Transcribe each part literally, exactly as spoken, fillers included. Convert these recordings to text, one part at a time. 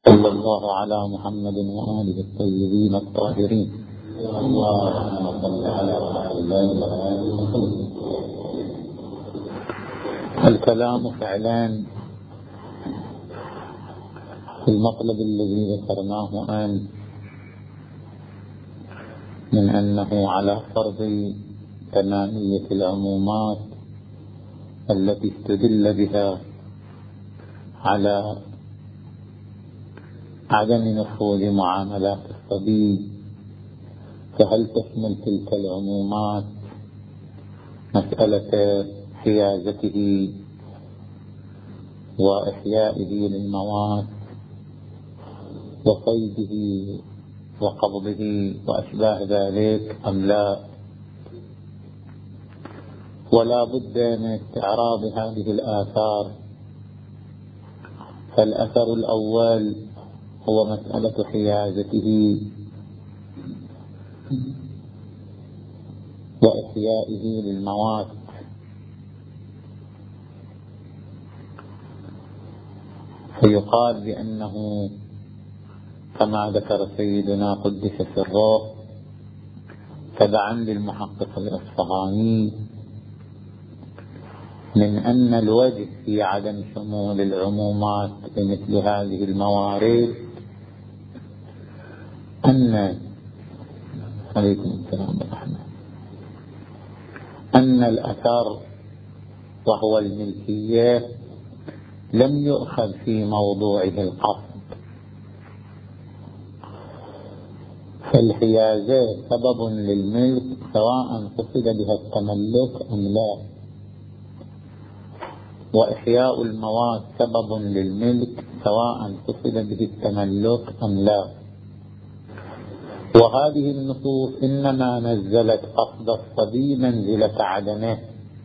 صلى الله على محمد وآله الطيبين الطاهرين. اللهم صل على محمد وآله وسلم. الكلام فعلان في المطلب الذي ذكرناه آن من أنه على فرض تمامية العمومات التي استدل بها على عدم نفوذ معاملات الصبي، فهل تشمل تلك العمومات مسألة حيازته وإحيائه للموات وصيده وقبضه وأشباه ذلك أم لا؟ ولا بد من استعراض هذه الآثار. فالأثر الأول هو مسألة حيازته وإحيائه للموات. فيقال بأنه كما ذكر سيدنا قدس سره تبعا للمحقق الأصفهاني من أن الوجه في عدم شمول العمومات بمثل هذه الموارد أن عليكم السلام ورحمة أن الأثر وهو الملكية لم يؤخذ في موضوعه القصد، فالحيازة سبب للملك سواء قصد بها التملك أم لا، وإحياء الموات سبب للملك سواء قصد به التملك أم لا. وهذه النصوص إنما نزلت قصد الصبي منزلة عدمه،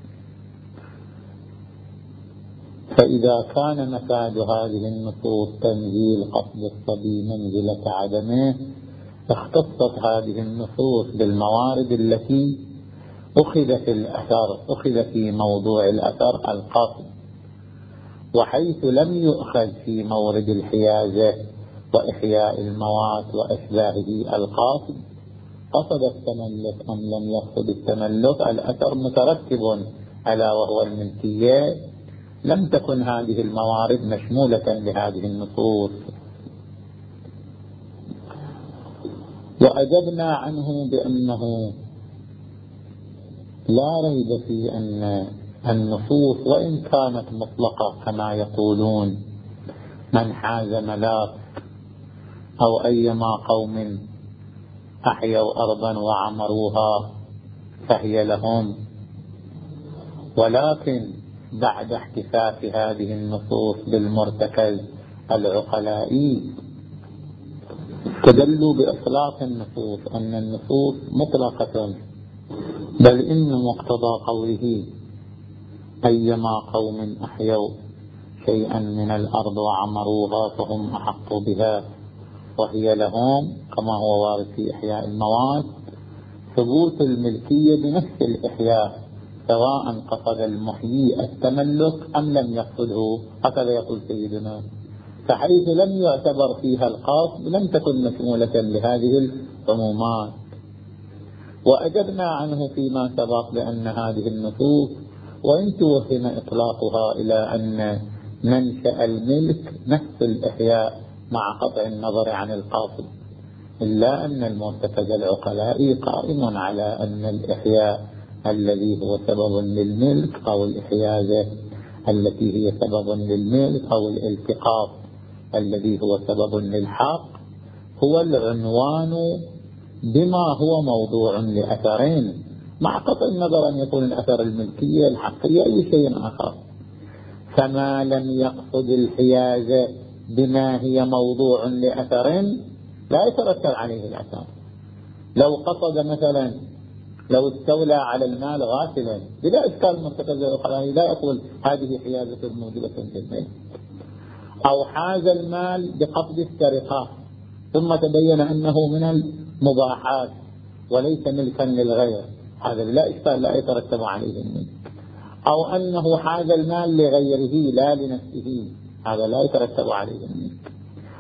فإذا كان مفاد هذه النصوص تنزيل قصد الصبي منزلة عدمه، اختصت هذه النصوص بالموارد التي أخذ في الأثر أخذ في موضوع الأثر القصد، وحيث لم يؤخذ في مورد الحيازة وإحياء الموات وأشباهه القاصد قصد التملك أم لم يقصد التملك، الأثر مترتب على وهو الملكية، لم تكن هذه الموارد مشمولة لهذه النصوص. وأجبنا عنه بأنه لا ريب في أن النصوص وإن كانت مطلقة كما يقولون من حاز ملاك أو أيما قوم أحيوا أرضا وعمروها فهي لهم، ولكن بعد احتفاف هذه النصوص بالمرتكز العقلائي استدلوا بإطلاق النصوص أن النصوص مطلقة، بل إن مقتضى قوله أيما قوم أحيوا شيئا من الأرض وعمروها فهم أحق بها وهي لهم كما هو وارد في إحياء الموات، ثبوت الملكية بنفس الإحياء سواء قصد المحيي التملك أم لم يقصده، هكذا يقول سيدنا. فحيث لم يعتبر فيها القصد لم تكن مشمولة لهذه العمومات. وأجبنا عنه فيما سبق بأن هذه النصوص وإن توهم إطلاقها إلى أن منشأ الملك نفس الإحياء مع قطع النظر عن القاصد، إلا أن المرتكز العقلائي قائم على أن الإحياء الذي هو سبب للملك أو الإحيازة التي هي سبب للملك أو الالتقاط الذي هو سبب للحق هو العنوان بما هو موضوع لأثرين، مع قطع النظر أن يكون الأثر الملكية الحقية أي شيء آخر. فما لم يقصد الحيازة بما هي موضوع لأثرين لا يترتب عليه الأثر. لو قصد مثلا لو استولى على المال غافلا بلا إشكال مرتكز العقلائي لا يقول هذه حيازة موجبة في المال، أو حاز المال بقصد السرقة ثم تبين أنه من المباحات وليس ملكا للغير، هذا لا إشكال لا يترتب عليه الملك. أو أنه حاز المال لغيره لا لنفسه، هذا لا يترتب عليه الملك.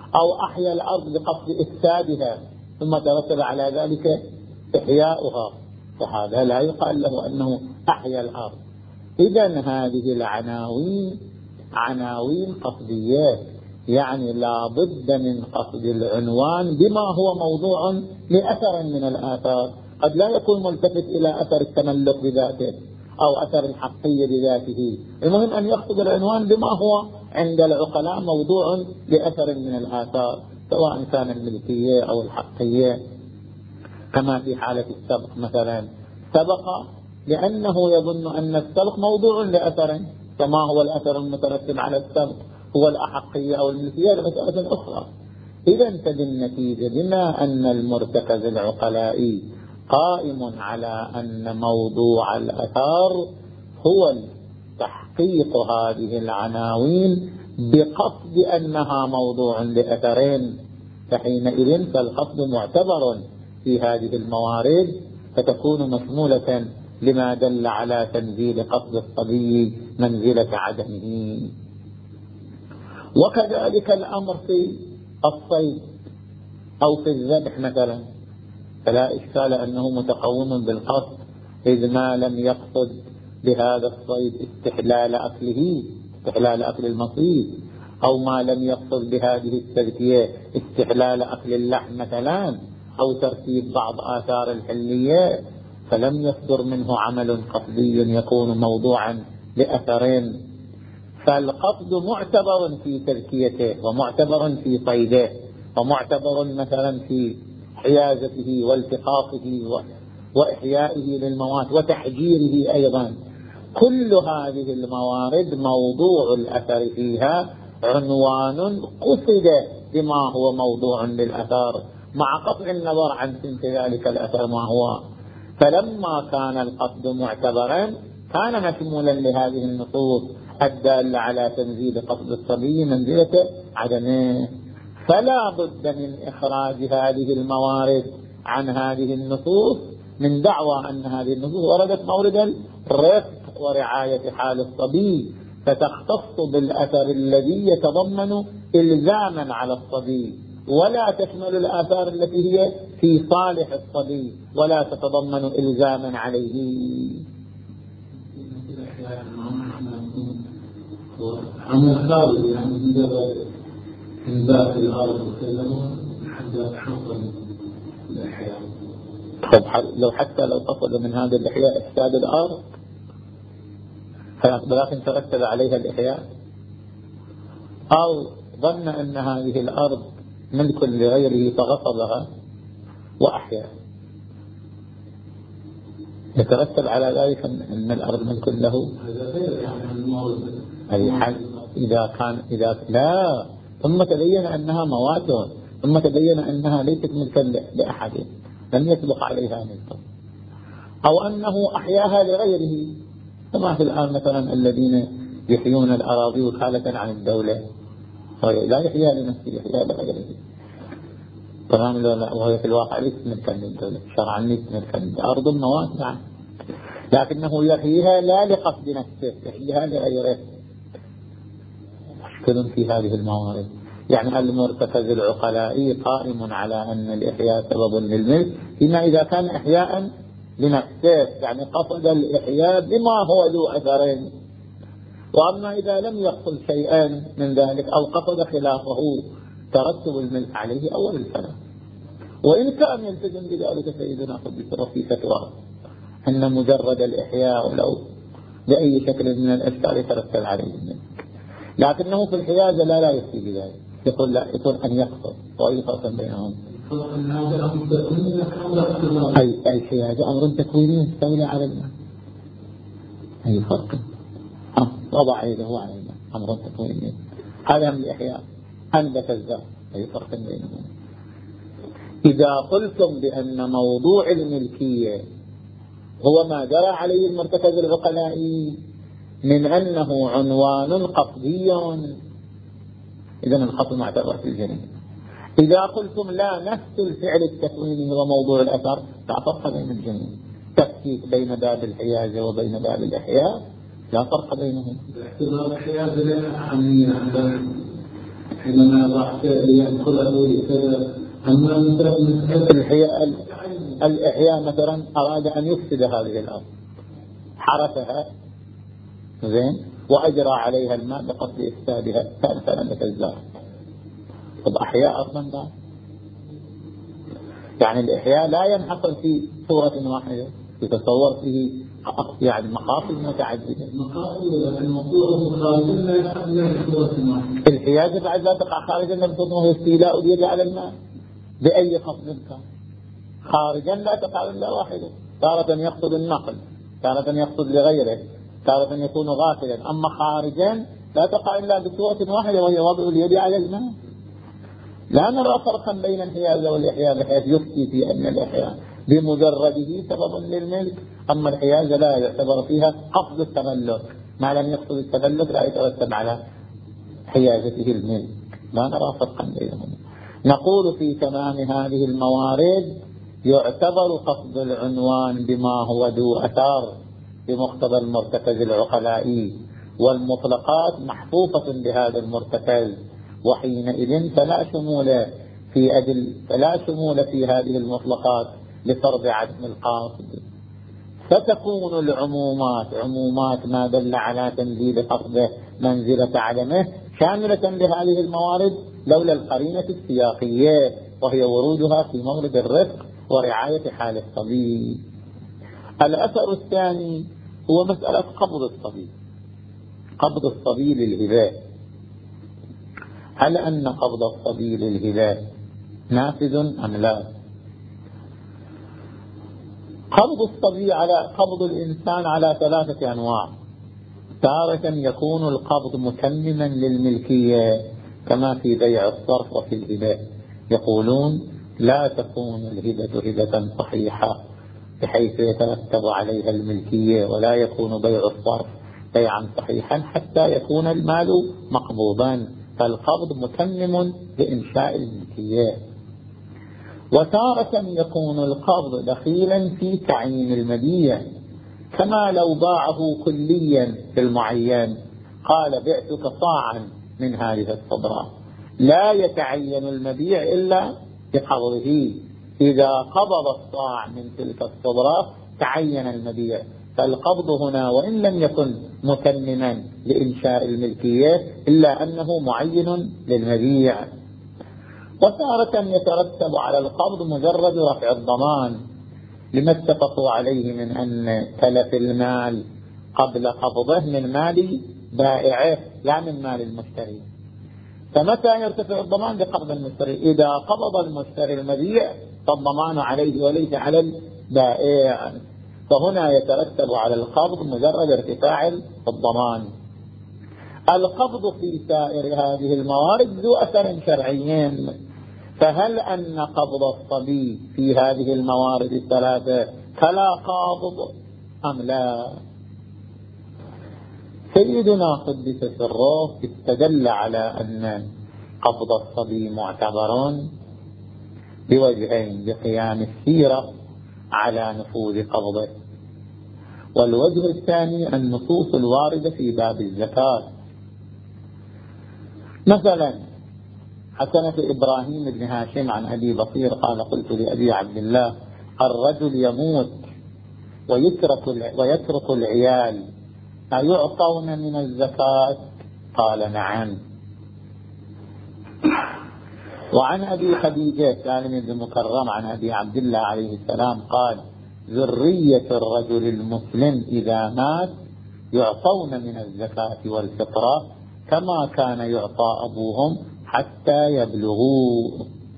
أو أحيا الأرض بقصد إفسادها ثم ترتب على ذلك إحياؤها، فهذا لا يقال له أنه أحيا الأرض. إذن هذه العناوين عناوين قصديات، يعني لا بد من قصد العنوان بما هو موضوع لأثر من الآثار. قد لا يكون ملتفت إلى أثر التملك بذاته أو أثر الحقية بذاته، المهم أن يقصد العنوان بما هو عند العقلاء موضوع لأثر من الآثار، سواء كان الملكية أو الحقية. كما في حالة السبق مثلا، سبق لأنه يظن أن السبق موضوع لأثر، فما هو الأثر المترتب على السبق؟ هو الأحقية أو الملكية لمسألة أخرى. إذا تجد النتيجة بما أن المرتكز العقلائي قائم على أن موضوع الأثار هو تحقيق هذه العناوين بقصد أنها موضوع لأثرين، فحينئذ فالقصد معتبر في هذه الموارد، فتكون مشمولة لما دل على تنزيل قصد الصبي منزلة عدمه. وكذلك الأمر في الصيد أو في الذبح مثلا، فلا إشكال أنه متقوم بالقصد، إذ ما لم يقصد بهذا الصيد استحلال أكله، استحلال أكل المصيد، أو ما لم يقصد بهذه التذكية استحلال أكل اللحم مثلا، أو ترتيب بعض آثار الحلية، فلم يصدر منه عمل قصدي يكون موضوعا لأثرين. فالقصد معتبر في تذكيته، ومعتبر في صيده، ومعتبر مثلا في حيازته والتقاطه وإحيائه للموات وتحجيره أيضا. كل هذه الموارد موضوع الأثر فيها عنوان قصد بما هو موضوع للأثر، مع قطع النظر عن سمت ذلك الأثر ما هو. فلما كان القصد معتبرا كان مشمولا لهذه النصوص الدالة على تنزيل قصد الصبي منزلة عدمه. فلا بد من إخراج هذه الموارد عن هذه النصوص من دعوى أن هذه النصوص وردت مورد الرفق ورعاية حال الصبي، فتختص بالأثر الذي يتضمن إلزاما على الصبي، ولا تشمل الآثار التي هي في صالح الصبي ولا تتضمن إلزاما عليه. عمل خارج يعني مجرد انبات الارض وكلمه حتى تحصل الاحياء. طب لو حتى لو قصد من هذا الاحياء افساد الارض، ولكن ترتب عليها الاحياء، او ظن ان هذه الارض ملك لغيره فغصبها واحيا، يترتب على ذلك ان الارض ملك له. هذا غير يعني الموضوع أي حال إذا كان إذا لا ثم تبين أنها مواد، ثم تبين أنها ليست ملكا لأحد لم يسبق عليها ملك، أو أنه أحياها لغيره، كما في الآن مثلا الذين يحيون الأراضي وكالة عن الدولة، لا يحيا لنفسه يحيا لغيره، تمام لا، وهي في الواقع ليست ملكا للدولة شرعا، ليست ملكا أرض مواد نعم، لكنه يحييها لا لقصد نفسه، يحييها لغيره. مشكل في هذه الموارد. يعني المرتكز العقلائي قائم على أن الإحياء سبب للملك فيما إذا كان إحياء لنفسه، يعني قصد الإحياء بما هو ذو أثرين. وأما إذا لم يقصد شيئا من ذلك أو قصد خلافه ترتب الملك عليه أول الكلام. وإن كان يلتزم بذلك سيدنا قدس في فتوى أن مجرد الإحياء ولو بأي شكل من الأشكال يترتب عليه الملك، لكنه في الحيازة لا لا يكفي بذلك، يقول لا، يقول أن يقصد. وأي فرق بينهم؟ أي أي حيازة أمر تكويني يستولى على الماء، أي فرق؟ وضع يده على الماء أمر تكويني، هذا من الإحياء أنبت الزرع، أي فرق بينهم؟ إذا قلتم بأن موضوع الملكية هو ما جرى عليه المرتكز العقلائي من أنه عنوان قصدي، إذن القصد معتبر في الجريمة. إذا قلتم لا، نفس الفعل التكويني هو موضوع الأثر، لا فرق بين الجريمة، تفكيك بين باب الحيازة وبين باب الإحياء لا فرق بينهم. حينما راح يدخل أول كذا. أما مثلا الإحياء الإحياء مثلا أراد أن يفسد هذه الأرض، حرثها زين وأجرى عليها الماء بقصد إفسادها، فأنت الزرع. طب أحياء أصلا ده يعني الإحياء لا ينحصر في صورة واحدة، يتصور فيه يعني مخاطر متعددة. الحيازة بعد لا تقع خارجا لم وهي استيلاء اليد على الماء بأي قصد كان. خارجا لا تقع إلا واحدة، تارة يقصد النقل، تارة يقصد لغيره، تارة يكون غافلا. أما خارجا لا تقع إلا بصورة واحدة وهي وضع اليد على الماء. لا نرى فرقا بين الحيازة والإحياء بحيث يفتي في أن الإحياء بمجرده سبب للملك، أما الحيازة لا يعتبر فيها قصد التملك، ما لم يقصد التملك لا يترتب على حيازته الملك. لا نرى فرقا بينهم. نقول في تمام هذه الموارد يعتبر قصد العنوان بما هو ذو أثار بمقتضى المرتكز العقلائي، والمطلقات محفوفة بهذا المرتكز، وحينئذ فلا شمول في أجل فلا شمول في هذه المطلقات لفرض عدم القاصد. فتكون العمومات عمومات ما دل على تنزيل قصده منزلة عدمه شاملة لهذه الموارد لولا القرينة السياقية، وهي ورودها في مورد الرفق ورعاية حال الصبي. الأثر الثاني هو مسألة قبض الصبي. قبض الصبي للهباء، هل أن قبض الصبي للهباء نافذ أم لا؟ قبض الصبي على قبض الإنسان على ثلاثة أنواع. تارة يكون القبض متمما للملكية كما في بيع الصرف وفي الهباء، يقولون لا تكون الهبة هبة صحيحة بحيث يترتب عليها الملكية، ولا يكون بيع الصرف بيعا صحيحا حتى يكون المال مقبوضا، فالقبض متمم لإنشاء الملكية. وتارة يكون القبض دخيلا في تعيين المبيع، كما لو باعه كليا في المعين، قال بعتك صاعا من هذه الصدرة، لا يتعين المبيع إلا بقبضه. إذا قبض الصاع من تلك الصدرة تعين المبيع، فالقبض هنا وإن لم يكن متمما لإنشاء الملكية إلا أنه معين للمبيع. وتارة يترتب على القبض مجرد رفع الضمان، لما اتفقوا عليه من أن تلف المال قبل قبضه من مال بائعه لا من مال المشتري. فمتى يرتفع الضمان؟ بقبض المشتري. إذا قبض المشتري المبيع فالضمان عليه وليس على البائع، فهنا يترتب على القبض مجرد ارتفاع الضمان. القبض في سائر هذه الموارد ذو أثر شرعي، فهل أن قبض الصبي في هذه الموارد الثلاثة كلا قابض أم لا؟ سيدنا قدس سره استدل على أن قبض الصبي معتبر بوجهين: بقيام السيرة على نفوذ قبضه، والوجه الثاني النصوص الواردة في باب الزكاة. مثلا حسنة إبراهيم بن هاشم عن أبي بصير قال: قلت لأبي عبد الله: الرجل يموت ويترك ويترك العيال أيعطون من الزكاة؟ قال: نعم. وعن أبي خديجة سالم بن مكرم عن أبي عبد الله عليه السلام قال: ذرية الرجل المسلم إذا مات يعطون من الزكاة والفطرة كما كان يعطى أبوهم حتى يبلغوا.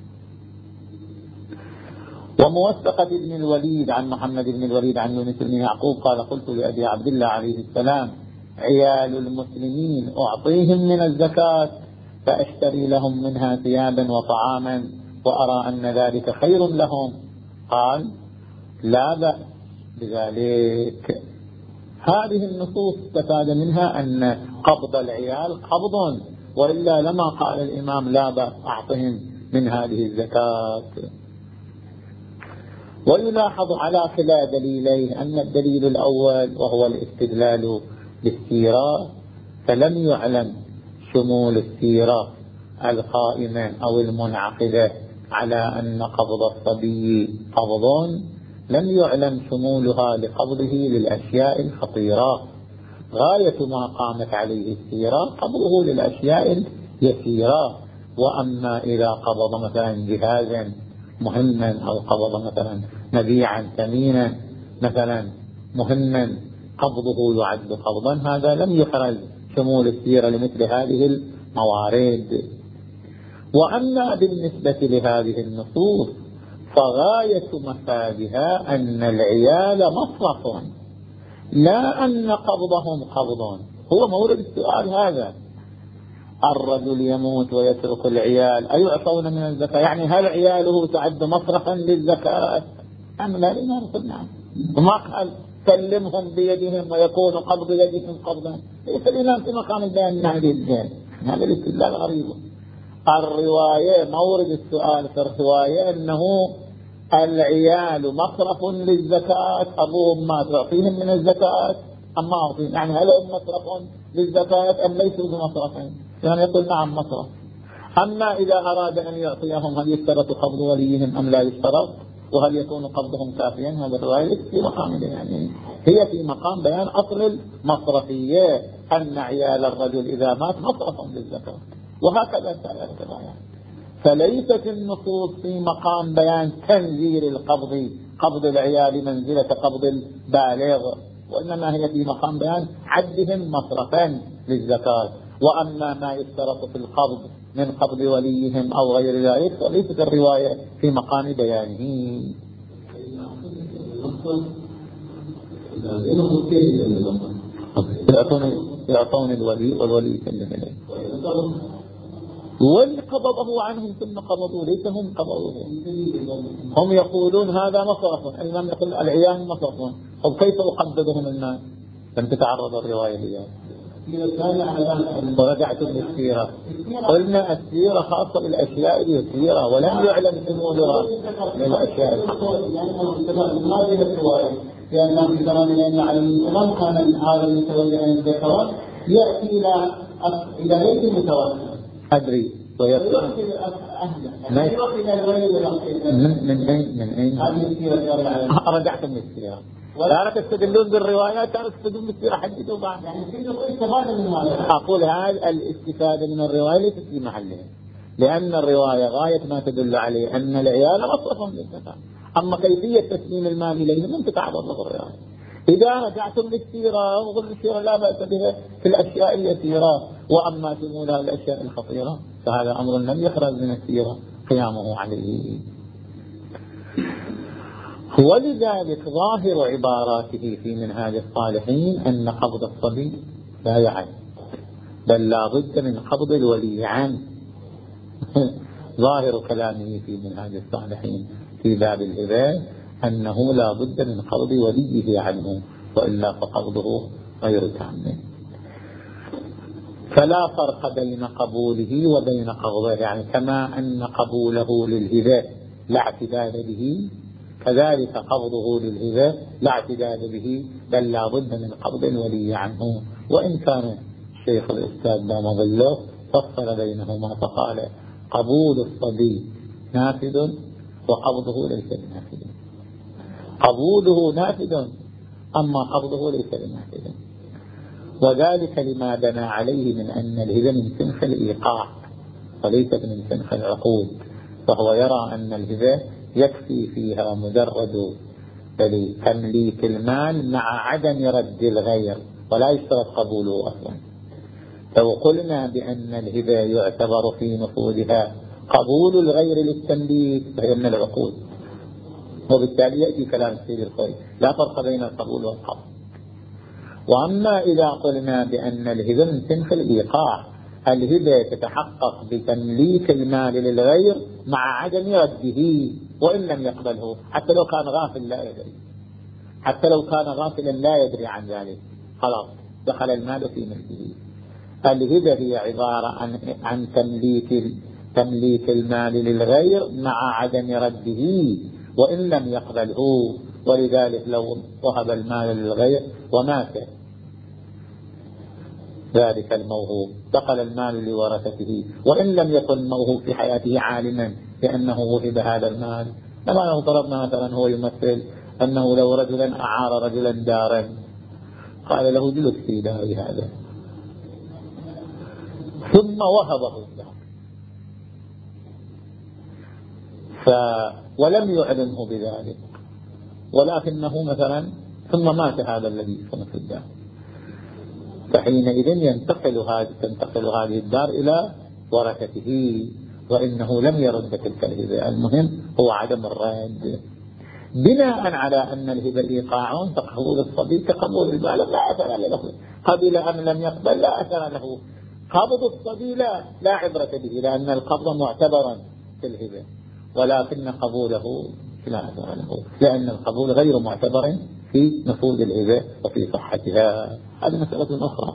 وموثقة ابن الوليد عن محمد بن الوليد عن يونس بن يعقوب قال: قلت لأبي عبد الله عليه السلام: عيال المسلمين أعطيهم من الزكاة فأشتري لهم منها ثيابا وطعاما وأرى أن ذلك خير لهم. قال: لا بأس بذلك. هذه النصوص استفاد منها أن قبض العيال قبض، وإلا لما قال الإمام: لا بأس أعطهم من هذه الزكاة. ويلاحظ على كلا دليليه أن الدليل الأول وهو الاستدلال بالسيرة، فلم يعلم شمول السيرة القائمة أو المنعقدة على أن قبض الصبي قبض لم يعلم شمولها لقبضه للأشياء الخطيرة. غاية ما قامت عليه السيرة قبضه للأشياء اليسيرة. وأما إذا قبض مثلا جهازا مهما أو قبض مثلا مبيعا ثمينا مثلا مهما قبضه يعد قبضا، هذا لم يحرز شمول السيرة لمثل هذه الموارد. وأما بالنسبة لهذه النصوص فغاية مفادها أن العيال مصرف، لا أن قبضهم قبض. هو مورد السؤال هذا، الرجل يموت ويترك العيال أيعطون من الزكاة؟ يعني هل عياله تعد مصرفا للزكاة أم لا؟ لما نقول نعم. وما قال سلمهم بيدهم ويكون قبض يدهم قبضا. ليس الإمام في مقام البيان من هذه الجهة، هذا الاستدلال غريب. الرواية مورد السؤال في الرواية أنه العيال مصرف للزكاة، أبوهم ما تعطيهم من الزكاة أم ما أعطيهم؟ يعني هل هم مصرف للزكاة أم ليسوا بمصرفين؟ يعني يقول نعم مصرف. أما إذا أراد أن يعطيهم هل يشترط قبض وليهم أم لا يشترط؟ وهل يكون قبضهم كافيا؟ هذا الرواية في مقام يعني هي في مقام بيان أصل المصرفية، أن عيال الرجل إذا مات مصرف للزكاة، وهكذا سائر الروايات. فليست النصوص في مقام بيان تنزيل القبض، قبض العيال منزلة قبض البالغ، وإنما هي في مقام بيان عدهم مصرفا للزكاة. وأما ما يشترط في القبض من قبض وليهم أو غير ذلك فليست الرواية في مقام بيانه. يعطون الولي والولي يسلم إليه، واللي قبضه عنهم ثم قبضوا ليس هم قبضوه. هم يقولون هذا مصرف، الإمام يقول العيال مصرف. طب كيف أقبضهم الناس؟ لم تتعرض الرواية لي. ورجعت بالسيرة، قلنا السيرة خاصة بالأشياء اليسيرة ولم يعلم شمولها للأشياء الخطيرة. لأن في زماننا نعلم الإمام كان هذا المتوجه من الذكرات يأتي إلى إلى بيت المتوفى أدري ويصل من من أين من أين رجعت من السيرة. لا تستدلون بالروايات، لا تستدلون بالسيرة حدثوا بعد. يعني في استفادة من هذا. أقول هذا الاستفادة من الرواية ليست في محلها، لأن الرواية غاية ما تدل عليه أن العيال مصرف للزكاة. أما كيفية تسليم المال إليهم لم تتعرض له الرواية. إذا رجعتم للسيرة وقلت السيرة لا بأس بها في الأشياء اليسيرة، وأما شمولها الأشياء الخطيرة فهذا أمر لم يخرج من السيرة قيامه عليه. ولذلك ظاهر عباراته في منهاج الصالحين أن قبض الصبي لا يعد، بل لا بد من قبض الولي عنه. ظاهر كلامه في منهاج الصالحين في باب الهبة أنه لا بد من قبض وليه عنه، وإلا فقبضه غير تام. فلا فرق بين قبوله وبين قبضه، يعني كما أن قبوله للهبة لا اعتداد به كذلك قبضه للهبة لا اعتداد به، بل لا بد من قبض الولي عنه. وإن كان الشيخ الأستاذ دام ظله فصل بينهما فقال قبول الصبي نافذ وقبضه ليس بنافذ. قبوله نافذ أما قبضه ليس بنافذ، وذلك لما بنى عليه من أن الهبة من سنخ الإيقاع وليست من سنخ العقود، فهو يرى أن الهبة يكفي فيها مجرد تمليك المال مع عدم رد الغير ولا يشترط قبوله أصلا. لو قلنا بأن الهبة يعتبر في نفوذها قبول الغير للتمليك فهي من العقود، وبالتالي يأتي كلام السيد الخوي لا فرق بين القبول والقبض. وأما إذا قلنا بأن الهبة من سنخ الإيقاع، الهبة تتحقق بتمليك المال للغير مع عدم رده وإن لم يقبله، حتى لو كان غافل لا يدري، حتى لو كان غافلا لا يدري عن ذلك، خلاص دخل المال في ملكه. الهبة هي عبارة عن عن تمليك تمليك المال للغير مع عدم رده وإن لم يقبله. ولذلك لو وهب المال للغير ومات ذلك الموهوب، دخل المال لورثته، وإن لم يكن الموهوب في حياته عالما بأنه وهب هذا المال. كما لو طلبنا مثلا هو يمثل أنه لو رجلا أعار رجلا دارا قال له جلس في داري هذا ثم وهبه الدار ف... ولم يعلمه بذلك، ولكنه مثلا ثم مات هذا الذي يسكن في الدار، فحينئذ ينتقل هذه تنتقل هذه الدار إلى ورثته، وإنه لم يرد تلك الهبة. المهم هو عدم الرد بناء على أن الهبة إيقاع، فقبول الصبي كقبول البالغ لا أثر له، قبل أم لم يقبل لا أثر له. قبض الصبي لا, لا عبرة به، لأن القبض معتبرا في الهبة، ولكن قبوله لا أثر له، لأن القبول غير معتبر في نفوذ الهبة وفي صحتها. هذه مسألة أخرى.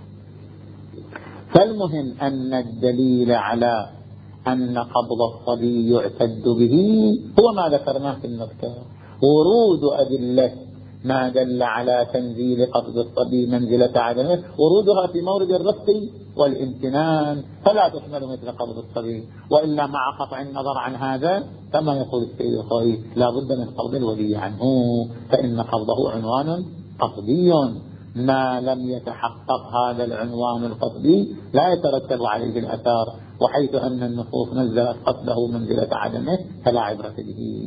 فالمهم أن الدليل على أن قبض الصبي يعتد به هو ما ذكرناه في النكتة، ورود أدلة ما دل على تنزيل قبض الصبي منزلة عدمه، ورودها في مورد الرفق والامتنان، فلا تشمل مثل قبض الصبي. وإلا مع قطع النظر عن هذا كما يقول السيد الخوئي لا بد من قبض الولي عنه، فإن قبضه عنوان قصدي، ما لم يتحقق هذا العنوان القصدي لا يترتب عليه الأثار، وحيث أن النصوص نزلت قصده منزلة عدمه فلا عبرة به.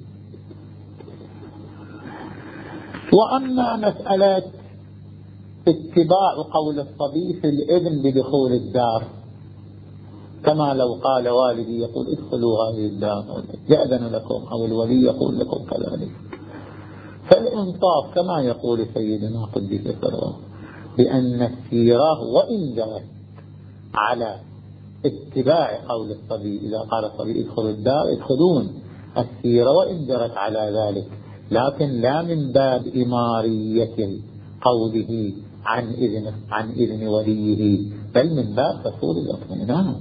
وأما مسألة اتباع قول الصبي في الإذن بدخول الدار، كما لو قال والدي يقول ادخلوا هذه الدار يأذن لكم، أو الولي يقول لكم كذلك، فالإنصاف كما يقول سيدنا قدس سره بأن السيرة وإن جرت على اتباع قول الصبي، إذا قال الصبي ادخلوا الدار ادخلون، السيرة وإن جرت على ذلك، لكن لا من باب إمارية قوله عن إذن, عن إذن وليه، بل من باب حصول الاطمئنان،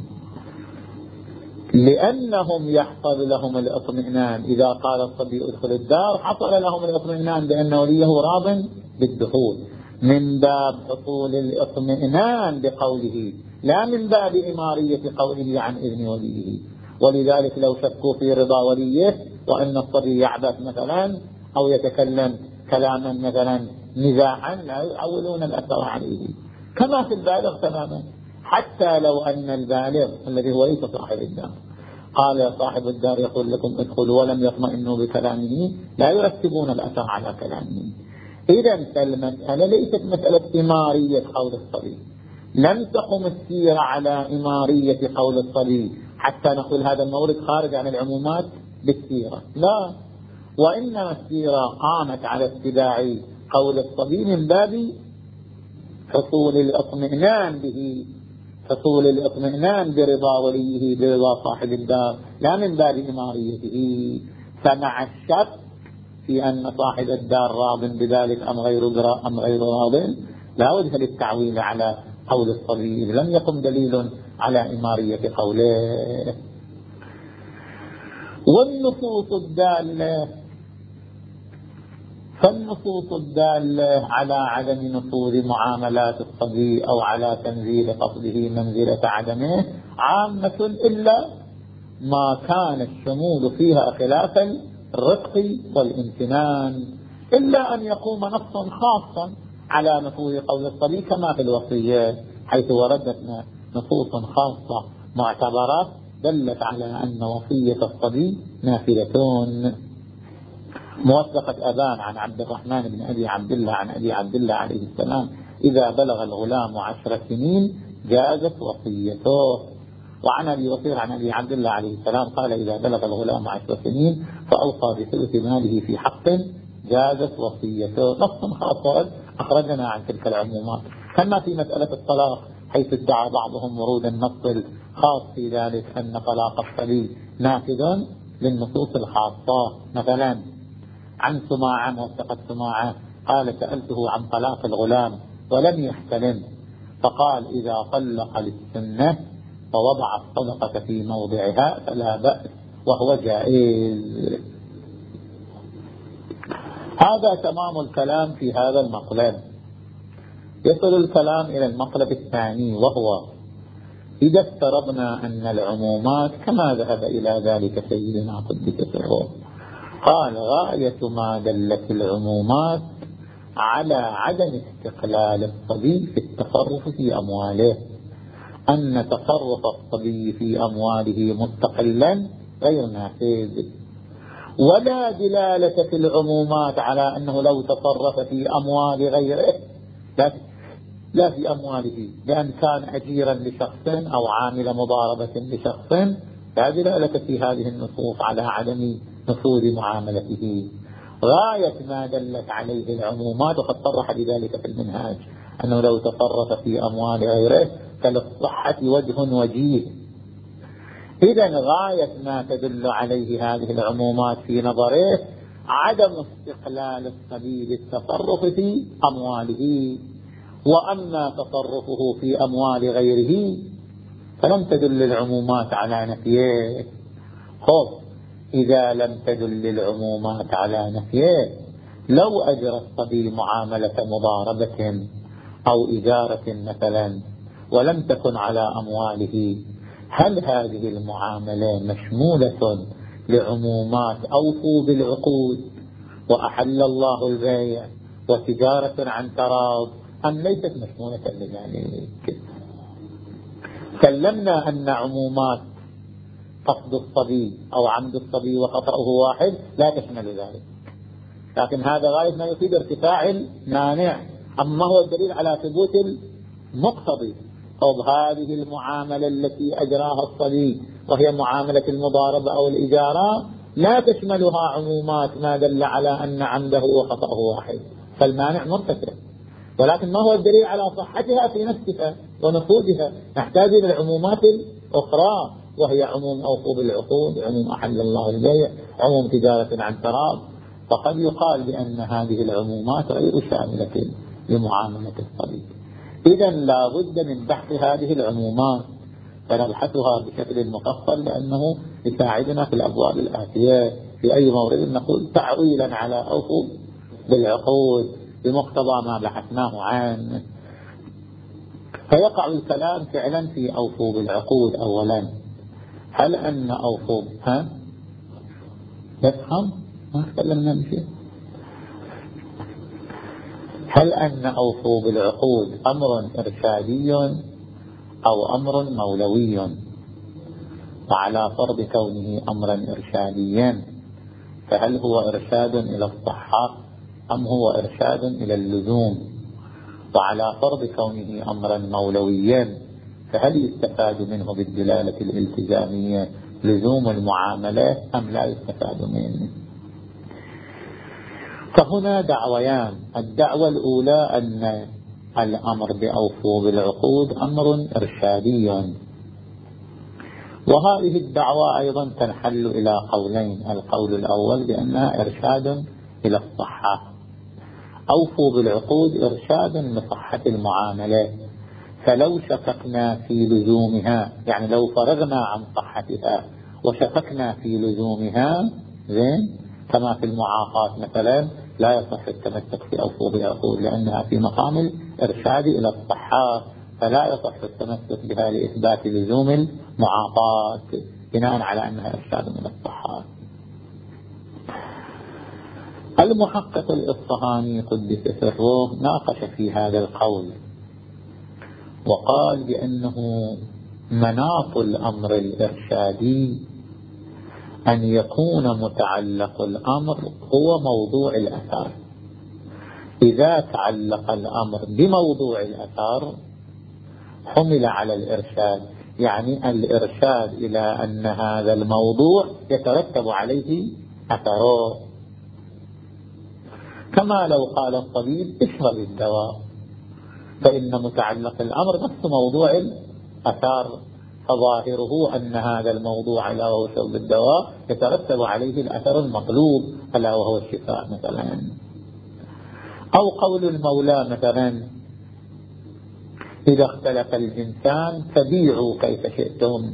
لأنهم يحصل لهم الاطمئنان. إذا قال الصبي ادخل الدار حصل لهم الاطمئنان بأن وليه راض بالدخول، من باب حصول الاطمئنان بقوله، لا من باب إمارية قوله عن إذن وليه. ولذلك لو شكوا في رضا وليه وأن الصبي يعبث مثلا أو يتكلم كلاما مثلا نزاعا لا يعولون الأثر عليه، كما في البالغ تماما. حتى لو أن البالغ الذي هو ليس صاحب الدار قال صاحب الدار يقول لكم ادخلوا ولم يطمئنوا بكلامه، لا يرتبون الأثر على كلامه. إذن فالمسألة ليست مسألة إمارية قول الصبي، لم تقم السيرة على إمارية قول الصبي حتى نقول هذا المورد خارج عن العمومات بالسيرة، لا، وإنما السيرة قامت على اتباع قول الصبي من باب حصول الاطمئنان به، حصول الاطمئنان برضا وليه برضا صاحب الدار، لا من باب إماريته. فمع الشك في أن صاحب الدار راض بذلك أم غير أم غير راض لا وجه للتعويل على قول الصبي، لم يقم دليل على إمارية قوله. والنصوص الدالة فالنصوص الدالة على عدم نفوذ معاملات الصبي أو على تنزيل قصده منزلة عدمه عامة، إلا ما كان الشمول فيها خلاف الرفق والامتنان، إلا أن يقوم نص خاصا على نفوذ قول الصبي كما في الوصية، حيث وردت نصوص خاصة معتبرة دلت على أن وصية الصبي نافلة. موثقة أبان عن عبد الرحمن بن أبي عبد الله عن أبي عبد الله عليه السلام إذا بلغ الغلام عشر سنين جازت وصيته. وعن أبي وصير عن أبي عبد الله عليه السلام قال إذا بلغ الغلام عشر سنين فأوصى بثلث ماله في حق جازت وصيته. نص خاص أخرجنا عن تلك العمومات. كما في مسألة الطلاق حيث ادعى بعضهم ورود النص الخاص في ذلك أن طلاق الصبي نافذ للنصوص الخاصة. مثلا عن سماعة موثقة سماعة قال سألته عن طلاق الغلام ولم يحتلم، فقال إذا طلق للسنة فوضع الصدقة في موضعها فلا بأس وهو جائز. هذا تمام الكلام في هذا المطلب. يصل الكلام إلى المطلب الثاني، وهو إذا افترضنا أن العمومات كما ذهب إلى ذلك سيدنا قدس سره، قال غاية ما دلت العمومات على عدم استقلال الصبي في التصرف في أمواله، أن تصرف الصبي في أمواله مستقلا غير نافذ، ولا دلالة في العمومات على أنه لو تصرف في أموال غيره لا, لا في أمواله، لأن كان أجيرا لشخص أو عامل مضاربة لشخص، لا دلالة في هذه النصوص على عدم نفوذ معاملته. غاية ما دلت عليه العمومات، وقد صرح بذلك في المنهاج، أنه لو تصرف في أموال غيره فللصحة وجه وجيه. إذن غاية ما تدل عليه هذه العمومات في نظره عدم استقلال الصبي بالتصرف في أمواله، وأما تصرفه في أموال غيره فلم تدل العمومات على نفيه. خب إذا لم تدل العمومات على نفيه، لو أجرى الصبي معاملة مضاربة أو إجارة مثلا ولم تكن على أمواله، هل هذه المعاملة مشمولة لعمومات أوفوا بالعقود وأحل الله البيع وتجارة عن تراض، أم ليست مشمولة لذلك؟ سلمنا أن عمومات قصد الصبي أو عمد الصبي وخطأه واحد لا تشمل ذلك، لكن هذا غاية ما يفيد ارتفاع المانع. أما هو الدليل على ثبوت المقتضي، أو هذه المعاملة التي أجراها الصبي وهي معاملة المضاربة أو الإجارة لا تشملها عمومات ما دل على أن عمده وخطأه واحد، فالمانع مرتفع. ولكن ما هو الدليل على صحتها في نفسها ونفوذها؟ نحتاج إلى العمومات الأخرى، وهي عموم أوفوا بالعقود، عموم أحل الله البيع، عموم تجارة عن تراض. فقد يقال بأن هذه العمومات غير شاملة لمعاملة الصبي. إذن لا بد من بحث هذه العمومات، فنبحثها بشكل مفصل، لأنه يساعدنا في الأبواب الآتية في أي مورد نقول تعويلا على أوفوا بالعقود بمقتضى ما بحثناه عنه. فيقع الكلام فعلا في أوفوا بالعقود. أولا، هل أن أوفوا ها يفهم ما تكلمنا بشيء هل أن أوفوا بالعقود أمر إرشادي أو أمر مولوي؟ وعلى فرض كونه أمرا إرشاديا، فهل هو إرشاد إلى الصحة أم هو إرشاد إلى اللزوم؟ وعلى فرض كونه أمرا مولويا، فهل يستفاد منه بالدلالة الالتزامية لزوم المعاملة أم لا يستفاد منه؟ فهنا دعويان. الدعوة الأولى أن الأمر بأوفوا بالعقود أمر إرشادي، وهذه الدعوة أيضا تنحل إلى قولين. القول الأول بأنها إرشاد إلى الصحة، أوفوا بالعقود إرشاد لصحة المعاملة، فلو شككنا في لزومها، يعني لو فرغنا عن صحتها وشككنا في لزومها، زين، كما في المعاقات مثلا، لا يصح التمسك في أوفوا بالعقود لأنها في مقام الإرشاد إلى الصحة، فلا يصح التمسك بها لإثبات لزوم المعاقات بناء على أنها إرشاد إلى الصحة. المحقق الإصفهاني قدس سره ناقش في هذا القول، وقال بأنه مناط الأمر الإرشادي أن يكون متعلق الأمر هو موضوع الأثر. إذا تعلق الأمر بموضوع الأثر حمل على الإرشاد، يعني الإرشاد إلى أن هذا الموضوع يترتب عليه أثره. كما لو قال الطبيب اشرب الدواء، فإن متعلق الأمر نفس موضوع الأثر، فظاهره أن هذا الموضوع ألا وهو شرب الدواء يترتب عليه الأثر المطلوب ألا وهو الشفاء مثلا. أو قول المولى مثلا إذا اختلف الجنسان فبيعوا كيف شئتم،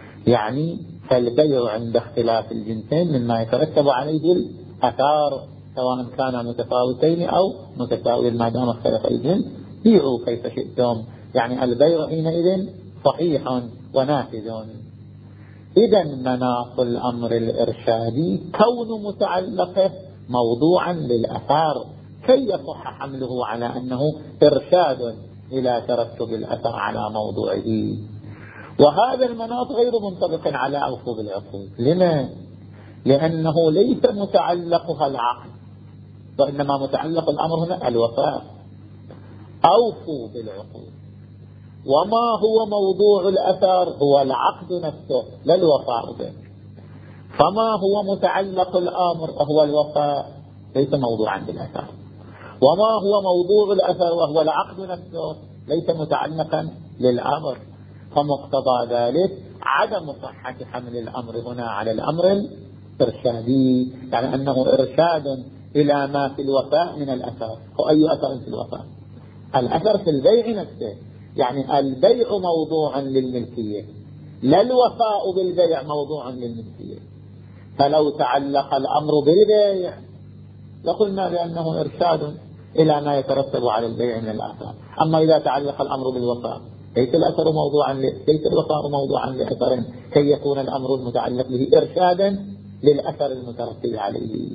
يعني فالبيع عند اختلاف الجنسين مما يترتب عليه الأثار، سواء كانا متفاوتين أو متساويين ما دام اختلف الجنس بيعوا كيف شئتم، يعني البيع حينئذ صحيح ونافذ. إذا مناط الأمر الإرشادي كون متعلقه موضوعا للأثار كي يصح حمله على أنه إرشاد إلى ترتب الأثر على موضوعه. وهذا المناط غير منطبق على أوفوا بالعقود. لما؟ لأنه ليس متعلقها العقد، وإنما متعلق الأمر هنا الوفاء. أوفوا بالعقود، وما هو موضوع الأثر هو العقد نفسه لا الوفاء به. فما هو متعلق الأمر وهو الوفاء ليس موضوعا بالأثر، وما هو موضوع الأثر وهو العقد نفسه ليس متعلقا للأمر. فمقتضى ذلك عدم صحة حمل الأمر هنا على الأمر الإرشادي، يعني أنه إرشاد إلى ما في الوفاء من الأثر. وأي أثر في الوفاء؟ الأثر في البيع نفسه، يعني البيع موضوع للملكية لا الوفاء بالبيع موضوع للملكية. فلو تعلق الأمر بالبيع لقلنا بأنه إرشاد إلى ما يترتب على البيع من الآثار. أما إذا تعلق الأمر بالوفاء ليس الأثر موضوعا ليس الوفاء موضوعا لأثر كي يكون الأمر المتعلق به إرشادا للأثر المترتب عليه.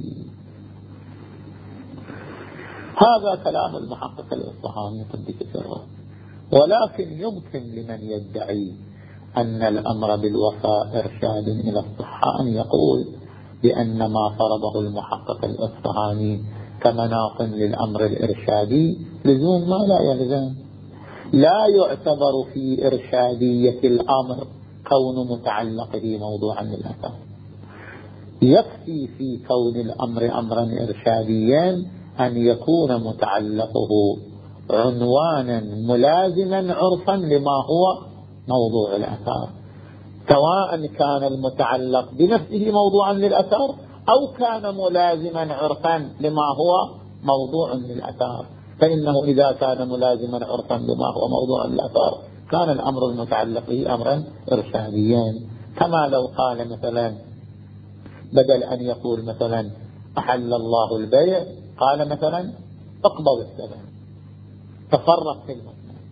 هذا كلام المحقق الإصفهاني قدس سره. ولكن يمكن لمن يدعي أن الأمر بالوفاء إرشاد إلى الصحة أن يقول بأن ما فرضه المحقق الإصفهاني كمناط للأمر الإرشادي لزوم ما لا يلزم. لا يعتبر في إرشادية الأمر كون متعلقه موضوعا للأثر. يكفي في كون الأمر أمرا إرشاديا أن يكون متعلقه عنوانا ملازما عرفا لما هو موضوع الأثر، سواء كان المتعلق بنفسه موضوعا للأثر أو كان ملازما عرفا لما هو موضوع للأثر. فإنه إذا كان ملازما عرفا لما هو موضوع للأثر كان الأمر المتعلق به أمرا إرشاديا. كما لو قال مثلا بدل أن يقول مثلا أحل الله البيع قال مثلا اقبض الثمن تصرف في المثمن.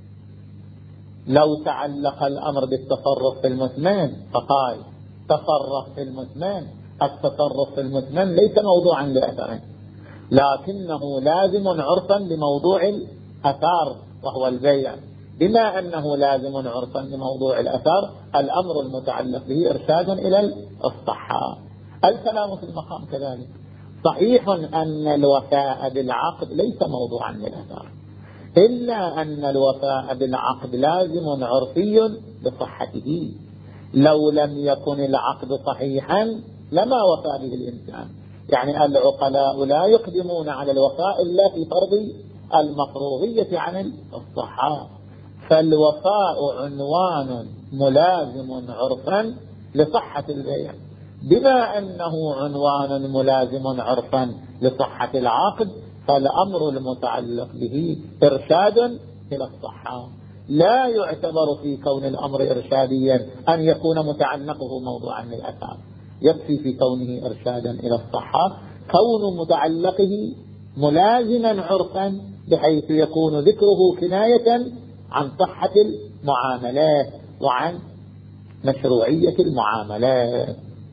لو تعلق الأمر بالتصرف في المثمن فقال تصرف في المثمن، التصرف في المثمن ليس موضوعا لأثر لكنه لازم عرفا لموضوع الأثار وهو البيع. بما أنه لازم عرفا لموضوع الأثار الأمر المتعلق به إرشادا إلى الصحة. الكلام في المقام كذلك. صحيح أن الوفاء بالعقد ليس موضوعا للأثار، إلا أن الوفاء بالعقد لازم عرفي بصحته. لو لم يكن العقد صحيحا لما وفى به الإنسان. يعني العقلاء لا يقدمون على الوفاء إلا في فرض المفروضية عن الصحة. فالوفاء عنوان ملازم عرفا لصحة البيع. بما أنه عنوان ملازم عرفا لصحة العقد فالأمر المتعلق به إرشاد إلى الصحة. لا يعتبر في كون الأمر إرشاديا أن يكون متعلقه موضوعا للأثار، يكفي في كونه إرشادا إلى الصحة كون متعلقه ملازما عرفا بحيث يكون ذكره كناية عن صحة المعاملات وعن مشروعية المعاملات.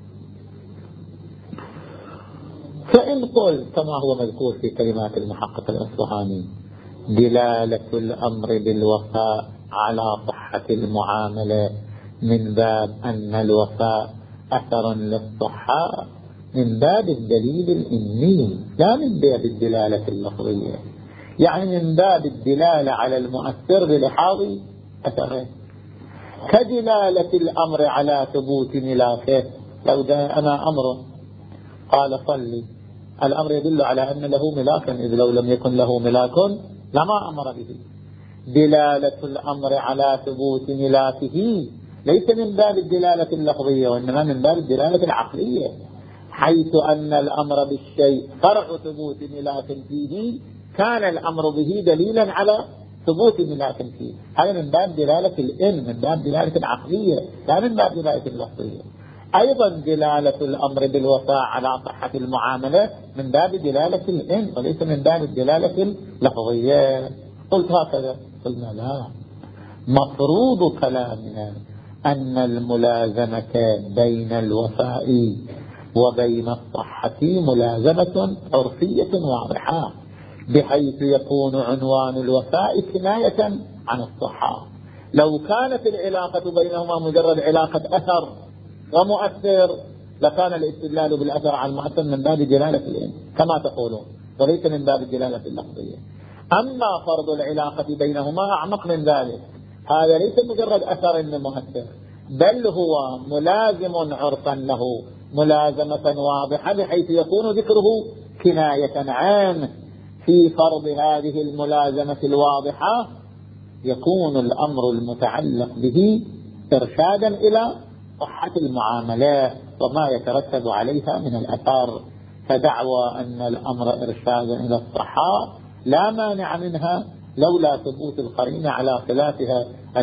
فإن قل كما هو مذكور في كلمات المحقق الإصفهاني دلالة الأمر بالوفاء على صحة المعاملة من باب أن الوفاء أثر للصحة من باب الدليل الإني لا من باب الدلالة اللفظية، يعني من باب الدلالة على المؤثر بلحاظ أثره، كدلالة الأمر على ثبوت ملاكه. لو جاءنا أمر قال صلي، الأمر يدل على أن له ملاكا، إذ لو لم يكن له ملاك لما أمر به. دلالة الأمر على ثبوت ملاكه ليس من باب الدلالة اللفظية وإنما من باب الدلالة العقلية، حيث أن الأمر بالشيء فرع ثبوت ملاك فيه كان الأمر به دليلا على ثبوت ملاك فيه. هذا من باب دلالة الإن، من باب دلالة العقلية لا من باب دلالة اللفظية. أيضا دلالة الأمر بالوفاء على صحة المعاملة من باب دلالة الإن وليس من باب الدلالة اللفظية. قلت هكذا، قلنا لا، مفروض كلامنا أن الملازمة بين الوفاء وبين الصحة ملازمة عرفية واضحة، بحيث يكون عنوان الوفاء كناية عن الصحة. لو كانت العلاقة بينهما مجرد علاقة أثر ومؤثر لكان الاستدلال بالأثر على المؤثر من باب دلالة الإن كما تقولون وليس من باب الدلالة اللفظية. أما فرض العلاقة بينهما أعمق من ذلك، هذا ليس مجرد أثر مؤثر، بل هو ملازم عرفا له ملازمة واضحة، بحيث يكون ذكره كناية عن. في فرض هذه الملازمة الواضحة يكون الأمر المتعلق به إرشادا إلى صحة المعاملات وما يترتب عليها من الأثار. فدعوى أن الأمر إرشادا إلى الصحة لا مانع منها لولا ثبوت القرينة على خلافها